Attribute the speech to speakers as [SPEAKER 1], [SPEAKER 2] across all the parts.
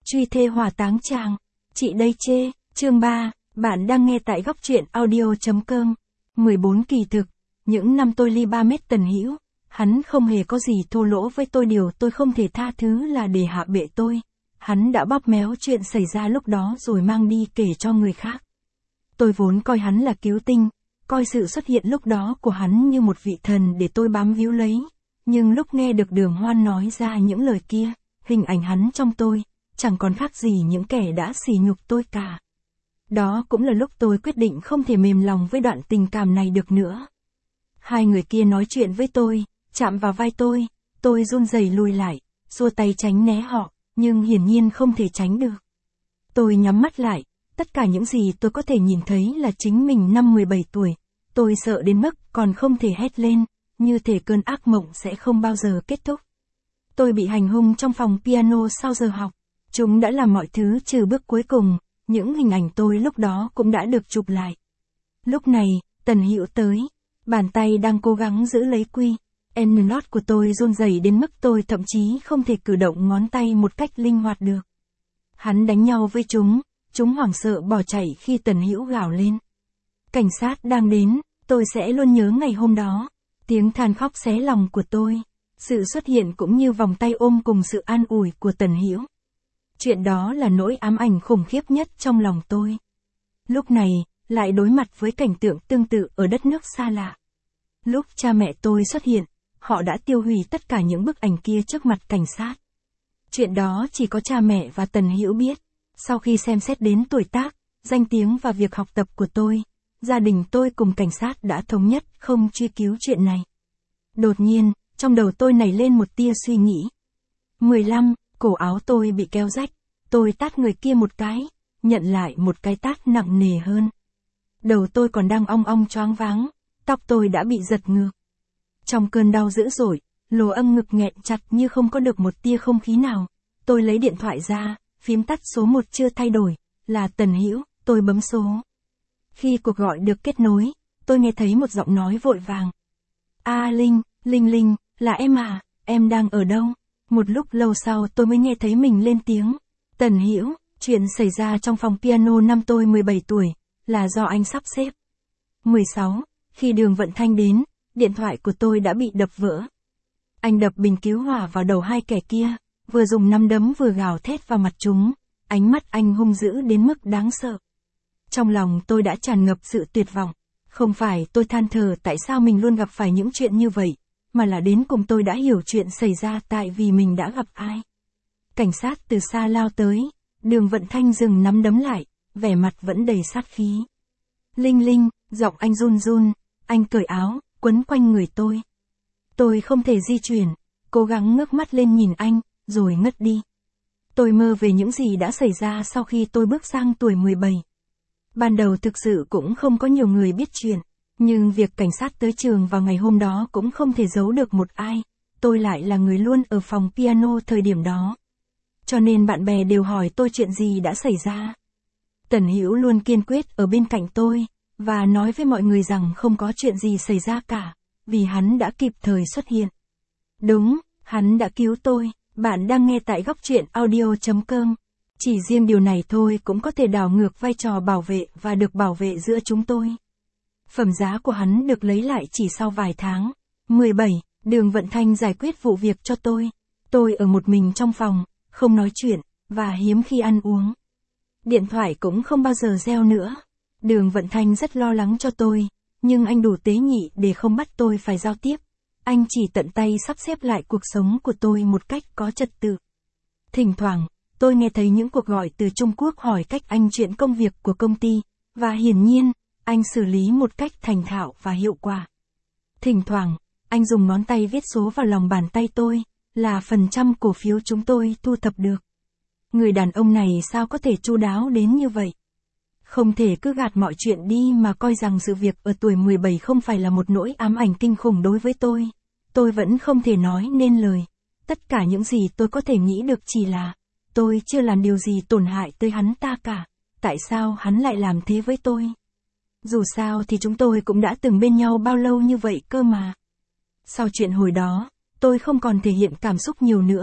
[SPEAKER 1] Truy thê hỏa táng chàng. Chị đây chê. Chương 3, bạn đang nghe tại góc truyện audio.com. 14 kỳ thực. Những năm tôi ly 3 mét Tần Hữu, hắn không hề có gì thô lỗ với tôi, điều tôi không thể tha thứ là để hạ bệ tôi. Hắn đã bóp méo chuyện xảy ra lúc đó rồi mang đi kể cho người khác. Tôi vốn coi hắn là cứu tinh, coi sự xuất hiện lúc đó của hắn như một vị thần để tôi bám víu lấy. Nhưng lúc nghe được Đường Hoan nói ra những lời kia, hình ảnh hắn trong tôi, chẳng còn khác gì những kẻ đã sỉ nhục tôi cả. Đó cũng là lúc tôi quyết định không thể mềm lòng với đoạn tình cảm này được nữa. Hai người kia nói chuyện với tôi, chạm vào vai tôi run rẩy lùi lại, xua tay tránh né họ, nhưng hiển nhiên không thể tránh được. Tôi nhắm mắt lại, tất cả những gì tôi có thể nhìn thấy là chính mình năm 17 tuổi, tôi sợ đến mức còn không thể hét lên, như thể cơn ác mộng sẽ không bao giờ kết thúc. Tôi bị hành hung trong phòng piano sau giờ học, chúng đã làm mọi thứ trừ bước cuối cùng, những hình ảnh tôi lúc đó cũng đã được chụp lại. Lúc này, Tần Hữu tới, bàn tay đang cố gắng giữ lấy quy. N-nốt của tôi run rẩy đến mức tôi thậm chí không thể cử động ngón tay một cách linh hoạt được. Hắn đánh nhau với chúng hoảng sợ bỏ chạy khi Tần Hữu gào lên. Cảnh sát đang đến, tôi sẽ luôn nhớ ngày hôm đó. Tiếng than khóc xé lòng của tôi. Sự xuất hiện cũng như vòng tay ôm cùng sự an ủi của Tần Hữu. Chuyện đó là nỗi ám ảnh khủng khiếp nhất trong lòng tôi. Lúc này, lại đối mặt với cảnh tượng tương tự ở đất nước xa lạ. Lúc cha mẹ tôi xuất hiện, họ đã tiêu hủy tất cả những bức ảnh kia trước mặt cảnh sát. Chuyện đó chỉ có cha mẹ và Tần Hữu biết. Sau khi xem xét đến tuổi tác, danh tiếng và việc học tập của tôi, gia đình tôi cùng cảnh sát đã thống nhất không truy cứu chuyện này. Đột nhiên, trong đầu tôi nảy lên một tia suy nghĩ. 15, cổ áo tôi bị kéo rách, tôi tát người kia một cái, nhận lại một cái tát nặng nề hơn. Đầu tôi còn đang ong ong choáng váng, tóc tôi đã bị giật ngược. Trong cơn đau dữ dội, lỗ âm ngực nghẹn chặt như không có được một tia không khí nào. Tôi lấy điện thoại ra, phím tắt số 1 chưa thay đổi, là Tần Hữu, tôi bấm số. Khi cuộc gọi được kết nối, tôi nghe thấy một giọng nói vội vàng. Linh, là em à, em đang ở đâu? Một lúc lâu sau tôi mới nghe thấy mình lên tiếng. Tần Hữu, chuyện xảy ra trong phòng piano năm tôi 17 tuổi, là do anh sắp xếp. 16, khi Đường Vận Thanh đến, điện thoại của tôi đã bị đập vỡ. Anh đập bình cứu hỏa vào đầu hai kẻ kia, vừa dùng nắm đấm vừa gào thét vào mặt chúng, ánh mắt anh hung dữ đến mức đáng sợ. Trong lòng tôi đã tràn ngập sự tuyệt vọng, không phải tôi than thở tại sao mình luôn gặp phải những chuyện như vậy, mà là đến cùng tôi đã hiểu chuyện xảy ra tại vì mình đã gặp ai. Cảnh sát từ xa lao tới, Đường Vận Thanh dừng nắm đấm lại, vẻ mặt vẫn đầy sát khí. Linh, giọng anh run run, anh cởi áo, quấn quanh người tôi. Tôi không thể di chuyển, cố gắng ngước mắt lên nhìn anh, rồi ngất đi. Tôi mơ về những gì đã xảy ra sau khi tôi bước sang tuổi 17. Ban đầu thực sự cũng không có nhiều người biết chuyện, nhưng việc cảnh sát tới trường vào ngày hôm đó cũng không thể giấu được một ai. Tôi lại là người luôn ở phòng piano thời điểm đó. Cho nên bạn bè đều hỏi tôi chuyện gì đã xảy ra. Tần Hữu luôn kiên quyết ở bên cạnh tôi, và nói với mọi người rằng không có chuyện gì xảy ra cả, vì hắn đã kịp thời xuất hiện. Đúng, hắn đã cứu tôi. Bạn đang nghe tại góc truyện audio.com. Chỉ riêng điều này thôi cũng có thể đảo ngược vai trò bảo vệ và được bảo vệ giữa chúng tôi. Phẩm giá của hắn được lấy lại chỉ sau vài tháng. 17, Đường Vận Thanh giải quyết vụ việc cho tôi. Tôi ở một mình trong phòng, không nói chuyện, và hiếm khi ăn uống. Điện thoại cũng không bao giờ reo nữa. Đường Vận Thanh rất lo lắng cho tôi, nhưng anh đủ tế nhị để không bắt tôi phải giao tiếp. Anh chỉ tận tay sắp xếp lại cuộc sống của tôi một cách có trật tự. Thỉnh thoảng, tôi nghe thấy những cuộc gọi từ Trung Quốc hỏi cách anh chuyện công việc của công ty, và hiển nhiên, anh xử lý một cách thành thạo và hiệu quả. Thỉnh thoảng, anh dùng ngón tay viết số vào lòng bàn tay tôi, là phần trăm cổ phiếu chúng tôi thu thập được. Người đàn ông này sao có thể chu đáo đến như vậy? Không thể cứ gạt mọi chuyện đi mà coi rằng sự việc ở tuổi 17 không phải là một nỗi ám ảnh kinh khủng đối với tôi. Tôi vẫn không thể nói nên lời. Tất cả những gì tôi có thể nghĩ được chỉ là, tôi chưa làm điều gì tổn hại tới hắn ta cả. Tại sao hắn lại làm thế với tôi? Dù sao thì chúng tôi cũng đã từng bên nhau bao lâu như vậy cơ mà. Sau chuyện hồi đó, tôi không còn thể hiện cảm xúc nhiều nữa,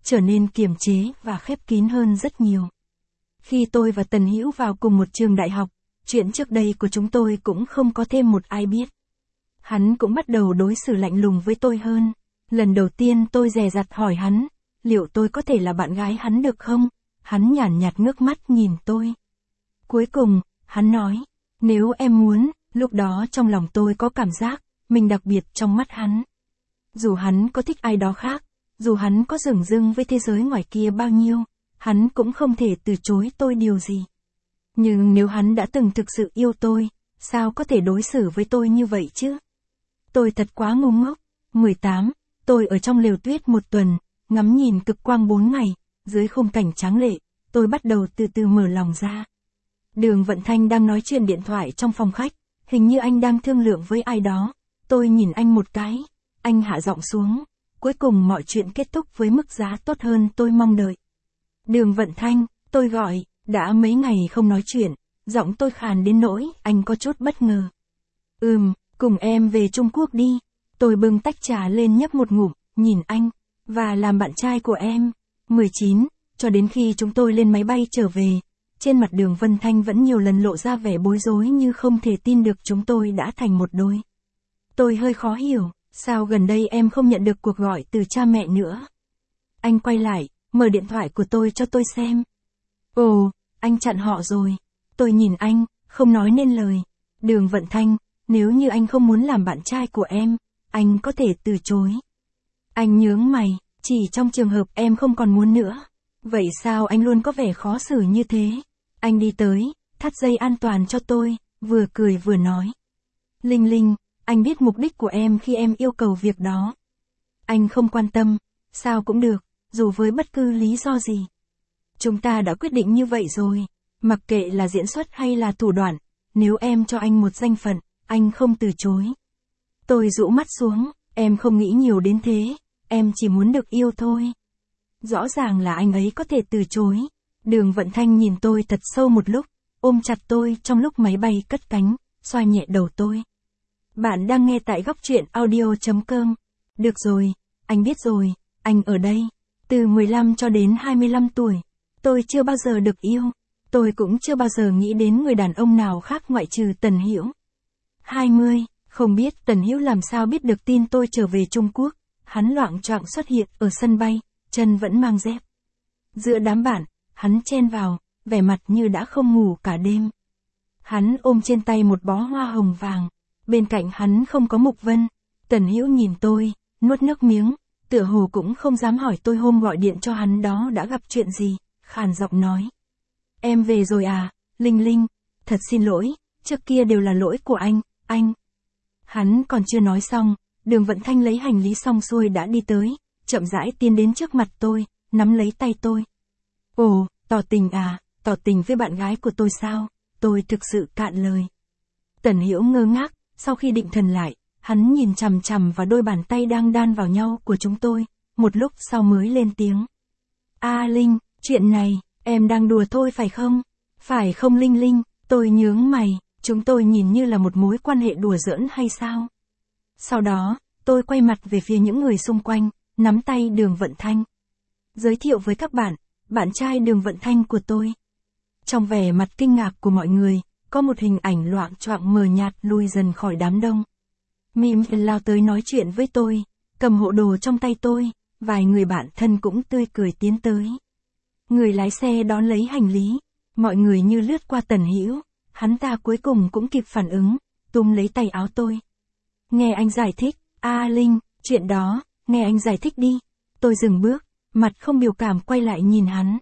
[SPEAKER 1] trở nên kiềm chế và khép kín hơn rất nhiều. Khi tôi và Tần Hữu vào cùng một trường đại học, chuyện trước đây của chúng tôi cũng không có thêm một ai biết. Hắn cũng bắt đầu đối xử lạnh lùng với tôi hơn. Lần đầu tiên tôi dè dặt hỏi hắn, liệu tôi có thể là bạn gái hắn được không? Hắn nhàn nhạt ngước mắt nhìn tôi. Cuối cùng, hắn nói, nếu em muốn, lúc đó trong lòng tôi có cảm giác, mình đặc biệt trong mắt hắn. Dù hắn có thích ai đó khác, dù hắn có dửng dưng với thế giới ngoài kia bao nhiêu, hắn cũng không thể từ chối tôi điều gì. Nhưng nếu hắn đã từng thực sự yêu tôi, sao có thể đối xử với tôi như vậy chứ? Tôi thật quá ngu ngốc. 18, tôi ở trong lều tuyết một tuần, ngắm nhìn cực quang 4 ngày, dưới khung cảnh tráng lệ, tôi bắt đầu từ từ mở lòng ra. Đường Vận Thanh đang nói chuyện điện thoại trong phòng khách, hình như anh đang thương lượng với ai đó. Tôi nhìn anh một cái, anh hạ giọng xuống. Cuối cùng mọi chuyện kết thúc với mức giá tốt hơn tôi mong đợi. Đường Vận Thanh, tôi gọi, đã mấy ngày không nói chuyện, giọng tôi khàn đến nỗi anh có chút bất ngờ. Cùng em về Trung Quốc đi. Tôi bưng tách trà lên nhấp một ngụm, nhìn anh, và làm bạn trai của em. 19, cho đến khi chúng tôi lên máy bay trở về, trên mặt Đường Vân Thanh vẫn nhiều lần lộ ra vẻ bối rối như không thể tin được chúng tôi đã thành một đôi. Tôi hơi khó hiểu, sao gần đây em không nhận được cuộc gọi từ cha mẹ nữa? Anh quay lại, mở điện thoại của tôi cho tôi xem. Ồ, anh chặn họ rồi. Tôi nhìn anh, không nói nên lời. Đường Vận Thanh, nếu như anh không muốn làm bạn trai của em, anh có thể từ chối. Anh nhướng mày, chỉ trong trường hợp em không còn muốn nữa. Vậy sao anh luôn có vẻ khó xử như thế? Anh đi tới, thắt dây an toàn cho tôi, vừa cười vừa nói. Linh Linh, anh biết mục đích của em khi em yêu cầu việc đó. Anh không quan tâm, sao cũng được, dù với bất cứ lý do gì. Chúng ta đã quyết định như vậy rồi, mặc kệ là diễn xuất hay là thủ đoạn, nếu em cho anh một danh phận, anh không từ chối. Tôi rũ mắt xuống, em không nghĩ nhiều đến thế, em chỉ muốn được yêu thôi. Rõ ràng là anh ấy có thể từ chối. Đường Vận Thanh nhìn tôi thật sâu một lúc, ôm chặt tôi trong lúc máy bay cất cánh, xoa nhẹ đầu tôi. Bạn đang nghe tại góc truyện audio.com. Được rồi, anh biết rồi, anh ở đây. Từ 15 cho đến 25 tuổi, tôi chưa bao giờ được yêu. Tôi cũng chưa bao giờ nghĩ đến người đàn ông nào khác ngoại trừ Tần Hữu. 20, không biết Tần Hữu làm sao biết được tin tôi trở về Trung Quốc. Hắn loạng choạng xuất hiện ở sân bay, chân vẫn mang dép. Giữa đám bạn, hắn chen vào, vẻ mặt như đã không ngủ cả đêm. Hắn ôm trên tay một bó hoa hồng vàng, bên cạnh hắn không có Mục Vân. Tần Hữu nhìn tôi, nuốt nước miếng, tựa hồ cũng không dám hỏi tôi hôm gọi điện cho hắn đó đã gặp chuyện gì, khàn giọng nói. Em về rồi à, Linh Linh, thật xin lỗi, trước kia đều là lỗi của anh. Hắn còn chưa nói xong, Đường Vận Thanh lấy hành lý xong xuôi đã đi tới, chậm rãi tiến đến trước mặt tôi, nắm lấy tay tôi. Ồ, tỏ tình à, tỏ tình với bạn gái của tôi sao? Tôi thực sự cạn lời. Tần Hữu ngơ ngác, sau khi định thần lại, hắn nhìn chằm chằm vào đôi bàn tay đang đan vào nhau của chúng tôi, một lúc sau mới lên tiếng. Linh, chuyện này, em đang đùa thôi phải không? Phải không Linh Linh? Tôi nhướng mày, chúng tôi nhìn như là một mối quan hệ đùa giỡn hay sao? Sau đó, tôi quay mặt về phía những người xung quanh, nắm tay Đường Vận Thanh. Giới thiệu với các bạn, bạn trai Đường Vận Thanh của tôi. Trong vẻ mặt kinh ngạc của mọi người, có một hình ảnh loạng choạng mờ nhạt lui dần khỏi đám đông. Mim lao tới nói chuyện với tôi, cầm hộ đồ trong tay tôi, vài người bạn thân cũng tươi cười tiến tới. Người lái xe đón lấy hành lý, mọi người như lướt qua Tần Hữu, hắn ta cuối cùng cũng kịp phản ứng, túm lấy tay áo tôi. Nghe anh giải thích, Linh, chuyện đó, nghe anh giải thích đi. Tôi dừng bước, mặt không biểu cảm quay lại nhìn hắn.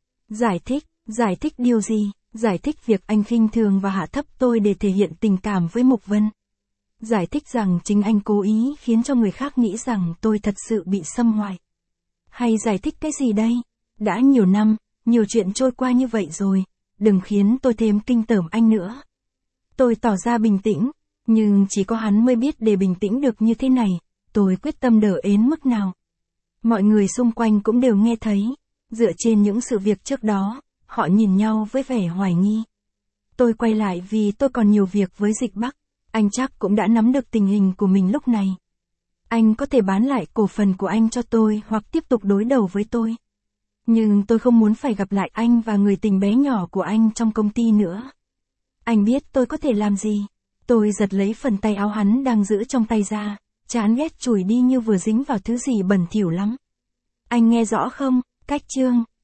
[SPEAKER 1] Giải thích điều gì? Giải thích việc anh khinh thường và hạ thấp tôi để thể hiện tình cảm với Mục Vân. Giải thích rằng chính anh cố ý khiến cho người khác nghĩ rằng tôi thật sự bị xâm hoại. Hay giải thích cái gì đây? Đã nhiều năm, nhiều chuyện trôi qua như vậy rồi, đừng khiến tôi thêm kinh tởm anh nữa. Tôi tỏ ra bình tĩnh, nhưng chỉ có hắn mới biết để bình tĩnh được như thế này, tôi quyết tâm đỡ ến mức nào. Mọi người xung quanh cũng đều nghe thấy, dựa trên những sự việc trước đó, họ nhìn nhau với vẻ hoài nghi. Tôi quay lại vì tôi còn nhiều việc với Dịch Bắc, anh chắc cũng đã nắm được tình hình của mình lúc này. Anh có thể bán lại cổ phần của anh cho tôi hoặc tiếp tục đối đầu với tôi. Nhưng tôi không muốn phải gặp lại anh và người tình bé nhỏ của anh trong công ty nữa. Anh biết tôi có thể làm gì. Tôi giật lấy phần tay áo hắn đang giữ trong tay ra, chán ghét chùi đi như vừa dính vào thứ gì bẩn thỉu lắm. Anh nghe rõ không, Cách Trương?